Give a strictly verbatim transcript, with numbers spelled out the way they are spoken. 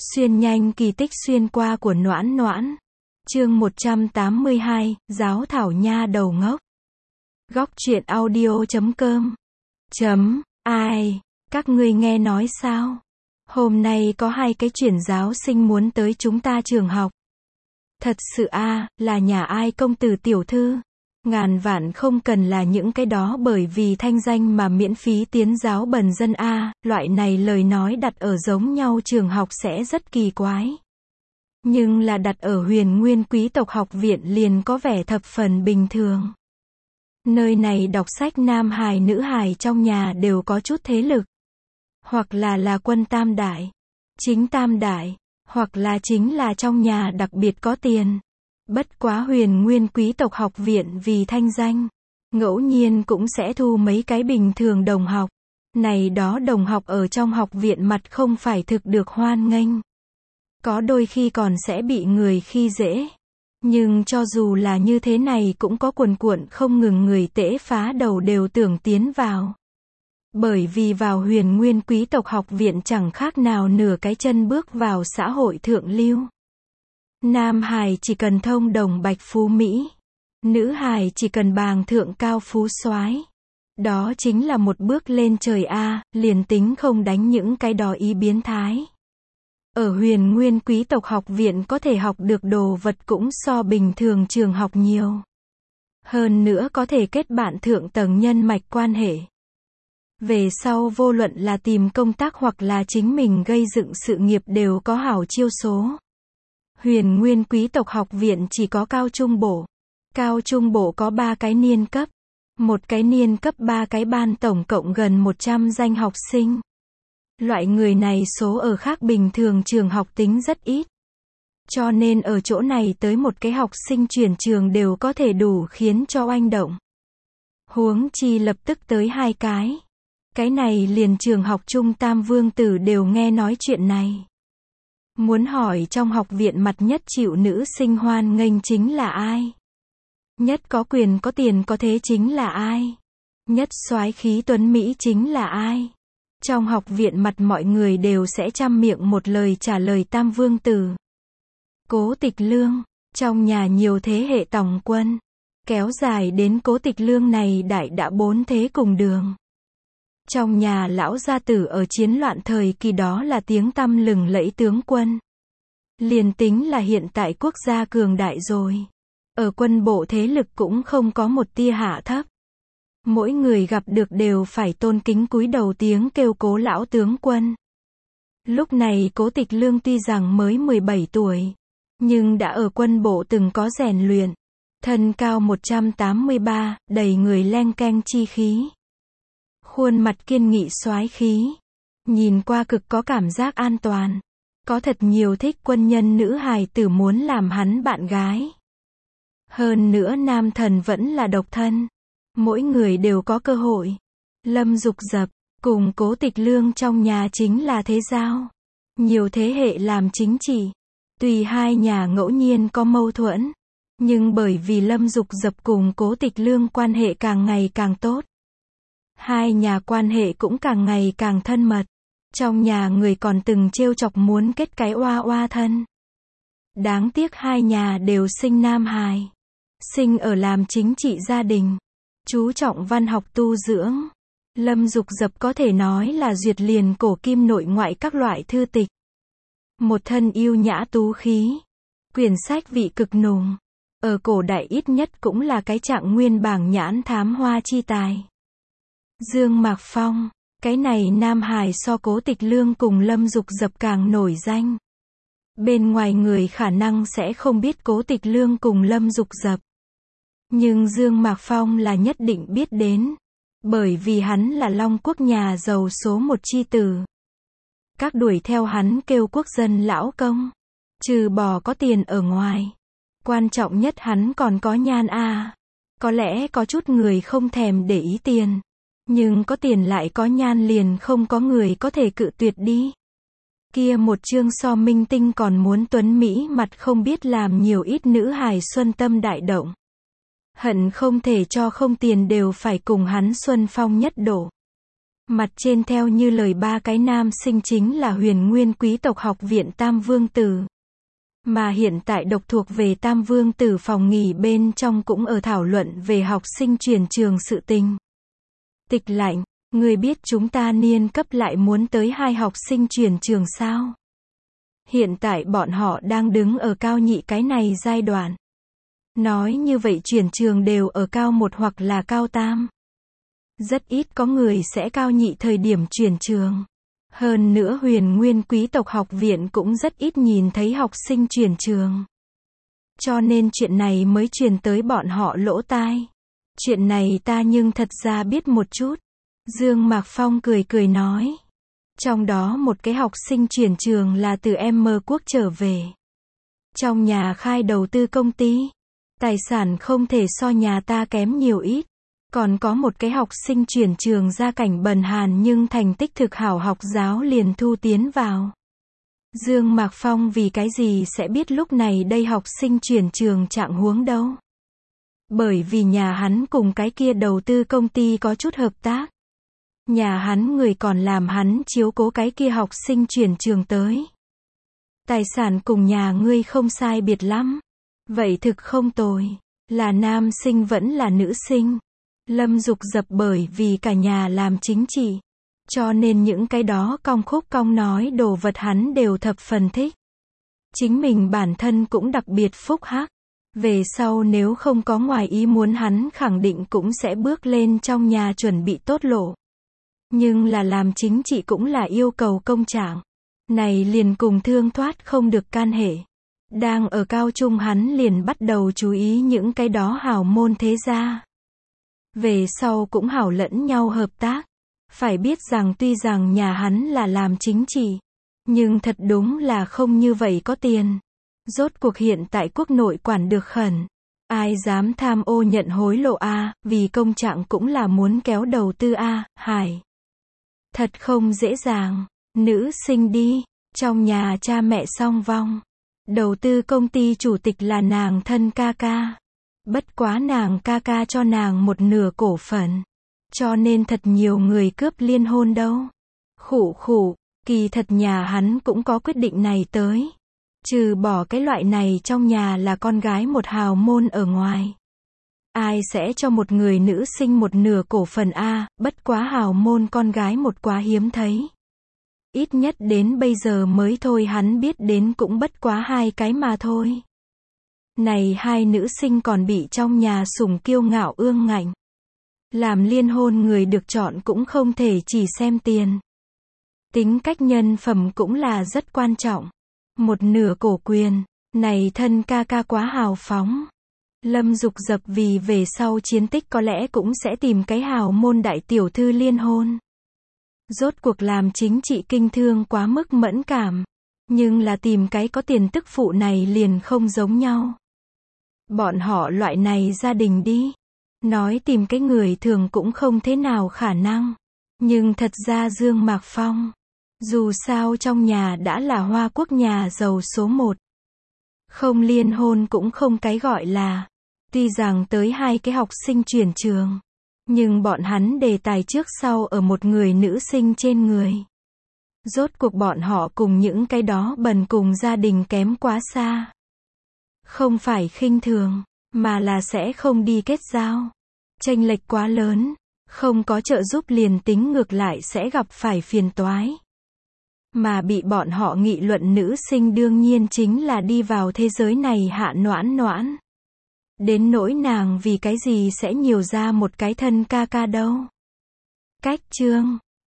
Xuyên nhanh kỳ tích xuyên qua của Noãn Noãn. Chương một trăm tám mươi hai, Giáo thảo nha đầu ngốc. Góc truyện audio chấm com. Chấm, ai, các ngươi nghe nói sao? Hôm nay có hai cái chuyển giáo sinh muốn tới chúng ta trường học. Thật sự a, à, là nhà ai công tử tiểu thư? Ngàn vạn không cần là những cái đó bởi vì thanh danh mà miễn phí tiến giáo bần dân a, à, loại này lời nói đặt ở giống nhau trường học sẽ rất kỳ quái. Nhưng là đặt ở Huyền Nguyên quý tộc học viện liền có vẻ thập phần bình thường. Nơi này đọc sách nam hài nữ hài trong nhà đều có chút thế lực. Hoặc là là quân tam đại, chính tam đại, hoặc là chính là trong nhà đặc biệt có tiền. Bất quá Huyền Nguyên quý tộc học viện vì thanh danh, ngẫu nhiên cũng sẽ thu mấy cái bình thường đồng học. Này đó đồng học ở trong học viện mặt không phải thực được hoan nghênh. Có đôi khi còn sẽ bị người khi dễ. Nhưng cho dù là như thế này cũng có cuồn cuộn không ngừng người tễ phá đầu đều tưởng tiến vào. Bởi vì vào Huyền Nguyên quý tộc học viện chẳng khác nào nửa cái chân bước vào xã hội thượng lưu. Nam hài chỉ cần thông đồng bạch phú Mỹ. Nữ hài chỉ cần bàng thượng cao phú soái. Đó chính là một bước lên trời a, à, liền tính không đánh những cái đò ý biến thái. Ở Huyền Nguyên quý tộc học viện có thể học được đồ vật cũng so bình thường trường học nhiều. Hơn nữa có thể kết bạn thượng tầng nhân mạch quan hệ. Về sau vô luận là tìm công tác hoặc là chính mình gây dựng sự nghiệp đều có hảo chiêu số. Huyền Nguyên quý tộc học viện chỉ có cao trung bộ. Cao trung bộ có ba cái niên cấp. Một cái niên cấp ba cái ban tổng cộng gần một trăm danh học sinh. Loại người này số ở khác bình thường trường học tính rất ít. Cho nên ở chỗ này tới một cái học sinh chuyển trường đều có thể đủ khiến cho oanh động. Huống chi lập tức tới hai cái. Cái này liền trường học Trung Tam Vương Tử đều nghe nói chuyện này. Muốn hỏi trong học viện mặt nhất chịu nữ sinh hoan nghênh chính là ai? Nhất có quyền có tiền có thế chính là ai? Nhất soái khí tuấn Mỹ chính là ai? Trong học viện mặt mọi người đều sẽ chăm miệng một lời trả lời Tam Vương Tử. Cố Tịch Lương, trong nhà nhiều thế hệ tòng quân, kéo dài đến Cố Tịch Lương này đại đã bốn thế cùng đường. Trong nhà lão gia tử ở chiến loạn thời kỳ đó là tiếng tăm lừng lẫy tướng quân. Liền tính là hiện tại quốc gia cường đại rồi. Ở quân bộ thế lực cũng không có một tia hạ thấp. Mỗi người gặp được đều phải tôn kính cúi đầu tiếng kêu Cố lão tướng quân. Lúc này Cố Tịch Lương tuy rằng mới mười bảy tuổi, nhưng đã ở quân bộ từng có rèn luyện. Thân cao một trăm tám mươi ba, đầy người leng keng chi khí. Khuôn mặt kiên nghị soái khí. Nhìn qua cực có cảm giác an toàn. Có thật nhiều thích quân nhân nữ hài tử muốn làm hắn bạn gái. Hơn nữa nam thần vẫn là độc thân. Mỗi người đều có cơ hội. Lâm Dục Dập, cùng Cố Tịch Lương trong nhà chính là thế giao. Nhiều thế hệ làm chính trị. Tùy hai nhà ngẫu nhiên có mâu thuẫn. Nhưng bởi vì Lâm Dục Dập cùng Cố Tịch Lương quan hệ càng ngày càng tốt. Hai nhà quan hệ cũng càng ngày càng thân mật. Trong nhà người còn từng trêu chọc muốn kết cái oa oa thân. Đáng tiếc hai nhà đều sinh nam hài. Sinh ở làm chính trị gia đình. Chú trọng văn học tu dưỡng. Lâm Dục Dập có thể nói là duyệt liền cổ kim nội ngoại các loại thư tịch. Một thân yêu nhã tú khí. Quyển sách vị cực nùng. Ở cổ đại ít nhất cũng là cái trạng nguyên bảng nhãn thám hoa chi tài. Dương Mạc Phong, cái này nam hài so Cố Tịch Lương cùng Lâm Dục Dập càng nổi danh. Bên ngoài người khả năng sẽ không biết Cố Tịch Lương cùng Lâm Dục Dập. Nhưng Dương Mạc Phong là nhất định biết đến. Bởi vì hắn là Long Quốc nhà giàu số một chi tử. Các đuổi theo hắn kêu quốc dân lão công. Trừ bỏ có tiền ở ngoài. Quan trọng nhất hắn còn có nhan a. À. Có lẽ có chút người không thèm để ý tiền. Nhưng có tiền lại có nhan liền không có người có thể cự tuyệt đi. Kia một chương so minh tinh còn muốn tuấn Mỹ mặt không biết làm nhiều ít nữ hài xuân tâm đại động. Hận không thể cho không tiền đều phải cùng hắn xuân phong nhất độ. Mặt trên theo như lời ba cái nam sinh chính là Huyền Nguyên quý tộc học viện Tam Vương Tử. Mà hiện tại độc thuộc về Tam Vương Tử phòng nghỉ bên trong cũng ở thảo luận về học sinh chuyển trường sự tình. Tịch Lạnh, người biết chúng ta niên cấp lại muốn tới hai học sinh chuyển trường sao? Hiện tại bọn họ đang đứng ở cao nhị cái này giai đoạn. Nói như vậy chuyển trường đều ở cao một hoặc là cao tam. Rất ít có người sẽ cao nhị thời điểm chuyển trường. Hơn nữa Huyền Nguyên quý tộc học viện cũng rất ít nhìn thấy học sinh chuyển trường. Cho nên chuyện này mới truyền tới bọn họ lỗ tai. Chuyện này ta nhưng thật ra biết một chút. Dương Mạc Phong cười cười nói. Trong đó một cái học sinh chuyển trường là từ M quốc trở về. Trong nhà khai đầu tư công ty. Tài sản không thể so nhà ta kém nhiều ít. Còn có một cái học sinh chuyển trường gia cảnh bần hàn nhưng thành tích thực hảo học giáo liền thu tiến vào. Dương Mạc Phong vì cái gì sẽ biết lúc này đây học sinh chuyển trường trạng huống đâu? Bởi vì nhà hắn cùng cái kia đầu tư công ty có chút hợp tác. Nhà hắn người còn làm hắn chiếu cố cái kia học sinh chuyển trường tới. Tài sản cùng nhà ngươi không sai biệt lắm. Vậy thực không tồi. Là nam sinh vẫn là nữ sinh. Lâm Dục Dập bởi vì cả nhà làm chính trị. Cho nên những cái đó cong khúc cong nói đồ vật hắn đều thập phần thích. Chính mình bản thân cũng đặc biệt phúc hắc. Về sau nếu không có ngoài ý muốn hắn khẳng định cũng sẽ bước lên trong nhà chuẩn bị tốt lộ. Nhưng là làm chính trị cũng là yêu cầu công trạng. Này liền cùng thương thoát không được can hệ. Đang ở cao trung hắn liền bắt đầu chú ý những cái đó hào môn thế gia. Về sau cũng hảo lẫn nhau hợp tác. Phải biết rằng tuy rằng nhà hắn là làm chính trị. Nhưng thật đúng là không như vậy có tiền. Rốt cuộc hiện tại quốc nội quản được khẩn. Ai dám tham ô nhận hối lộ a, vì công trạng cũng là muốn kéo đầu tư a, hải. Thật không dễ dàng. Nữ sinh đi. Trong nhà cha mẹ song vong. Đầu tư công ty chủ tịch là nàng thân ca ca. Bất quá nàng ca ca cho nàng một nửa cổ phần. Cho nên thật nhiều người cướp liên hôn đâu. Khụ khụ, kỳ thật nhà hắn cũng có quyết định này tới. Trừ bỏ cái loại này trong nhà là con gái một hào môn ở ngoài. Ai sẽ cho một người nữ sinh một nửa cổ phần a, bất quá hào môn con gái một quá hiếm thấy. Ít nhất đến bây giờ mới thôi hắn biết đến cũng bất quá hai cái mà thôi. Này hai nữ sinh còn bị trong nhà sủng kiêu ngạo ương ngạnh. Làm liên hôn người được chọn cũng không thể chỉ xem tiền. Tính cách nhân phẩm cũng là rất quan trọng. Một nửa cổ quyền, này thân ca ca quá hào phóng. Lâm Dục Dập vì về sau chiến tích có lẽ cũng sẽ tìm cái hào môn đại tiểu thư liên hôn. Rốt cuộc làm chính trị kinh thương quá mức mẫn cảm. Nhưng là tìm cái có tiền tức phụ này liền không giống nhau. Bọn họ loại này gia đình đi. Nói tìm cái người thường cũng không thế nào khả năng. Nhưng thật ra Dương Mạc Phong. Dù sao trong nhà đã là Hoa Quốc nhà giàu số một. Không liên hôn cũng không cái gọi là. Tuy rằng tới hai cái học sinh chuyển trường. Nhưng bọn hắn đề tài trước sau ở một người nữ sinh trên người. Rốt cuộc bọn họ cùng những cái đó bần cùng gia đình kém quá xa. Không phải khinh thường, mà là sẽ không đi kết giao. Chênh lệch quá lớn, không có trợ giúp liền tính ngược lại sẽ gặp phải phiền toái. Mà bị bọn họ nghị luận nữ sinh đương nhiên chính là đi vào thế giới này Hạ Noãn Noãn. Đến nỗi nàng vì cái gì sẽ nhiều ra một cái thân ca ca đâu. Cách chương